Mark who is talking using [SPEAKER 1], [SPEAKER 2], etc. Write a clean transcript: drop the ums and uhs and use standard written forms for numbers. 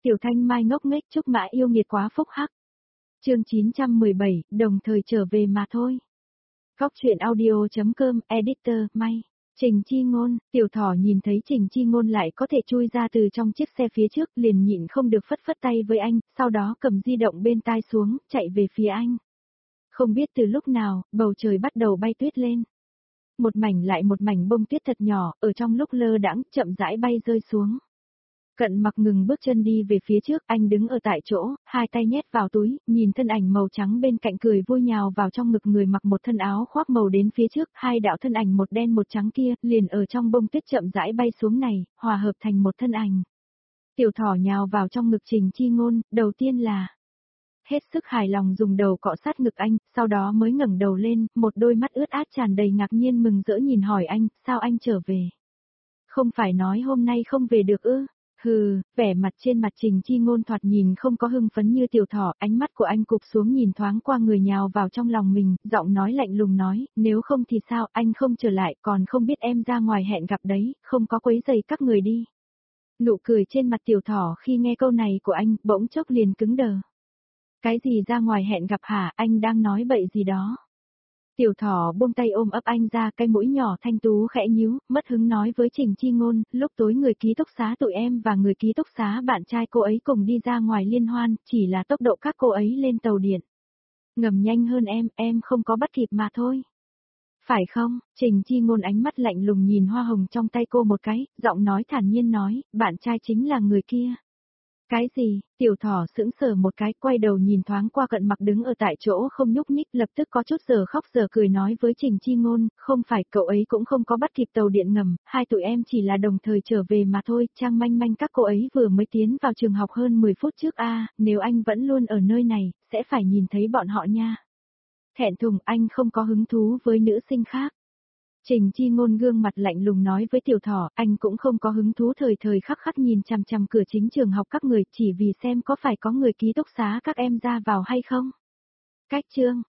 [SPEAKER 1] Tiểu Thanh Mai ngốc nghếch chúc mã yêu nghiệt quá phúc hắc. Chương 917, đồng thời trở về mà thôi. Góc truyện audio.com, editor, May. Trình Chi Ngôn, Tiểu Thỏ nhìn thấy Trình Chi Ngôn lại có thể chui ra từ trong chiếc xe phía trước liền nhịn không được phất phất tay với anh, sau đó cầm di động bên tai xuống, chạy về phía anh. Không biết từ lúc nào, bầu trời bắt đầu bay tuyết lên. Một mảnh lại một mảnh bông tuyết thật nhỏ, ở trong lúc lơ đãng chậm rãi bay rơi xuống. Cận Mặc ngừng bước chân đi về phía trước, anh đứng ở tại chỗ, hai tay nhét vào túi, nhìn thân ảnh màu trắng bên cạnh cười vui nhào vào trong ngực người mặc một thân áo khoác màu đến phía trước, hai đạo thân ảnh một đen một trắng kia, liền ở trong bông tuyết chậm rãi bay xuống này, hòa hợp thành một thân ảnh. Tiểu Thỏ nhào vào trong ngực Trình Chi Ngôn, đầu tiên là hết sức hài lòng dùng đầu cọ sát ngực anh, sau đó mới ngẩng đầu lên, một đôi mắt ướt át tràn đầy ngạc nhiên mừng rỡ nhìn hỏi anh, sao anh trở về? Không phải nói hôm nay không về được ư? Hừ, vẻ mặt trên mặt Trình Chi Ngôn thoạt nhìn không có hưng phấn như Tiểu Thỏ, ánh mắt của anh cụp xuống nhìn thoáng qua người nhào vào trong lòng mình, giọng nói lạnh lùng nói, nếu không thì sao, anh không trở lại, còn không biết em ra ngoài hẹn gặp đấy, không có quấy rầy các người đi. Nụ cười trên mặt Tiểu Thỏ khi nghe câu này của anh, bỗng chốc liền cứng đờ. Cái gì ra ngoài hẹn gặp hả, anh đang nói bậy gì đó? Tiểu Thỏ buông tay ôm ấp anh ra, cái mũi nhỏ thanh tú khẽ nhíu, mất hứng nói với Trình Chi Ngôn, lúc tối người ký túc xá tụi em và người ký túc xá bạn trai cô ấy cùng đi ra ngoài liên hoan, chỉ là tốc độ các cô ấy lên tàu điện ngầm nhanh hơn em không có bắt kịp mà thôi. Phải không? Trình Chi Ngôn ánh mắt lạnh lùng nhìn hoa hồng trong tay cô một cái, giọng nói thản nhiên nói, bạn trai chính là người kia. Cái gì? Tiểu Thỏ sững sờ một cái, quay đầu nhìn thoáng qua Cận Mặc đứng ở tại chỗ không nhúc nhích, lập tức có chút giờ khóc giờ cười nói với Trình Chi Ngôn, không phải, cậu ấy cũng không có bắt kịp tàu điện ngầm, hai tụi em chỉ là đồng thời trở về mà thôi, Trang Manh Manh các cô ấy vừa mới tiến vào trường học hơn 10 phút trước nếu anh vẫn luôn ở nơi này, sẽ phải nhìn thấy bọn họ nha. Thẹn thùng, anh không có hứng thú với nữ sinh khác. Trình Chi Ngôn gương mặt lạnh lùng nói với Tiểu Thỏ, anh cũng không có hứng thú thời thời khắc khắc nhìn chằm chằm cửa chính trường học các người chỉ vì xem có phải có người ký túc xá các em ra vào hay không. Cách chương,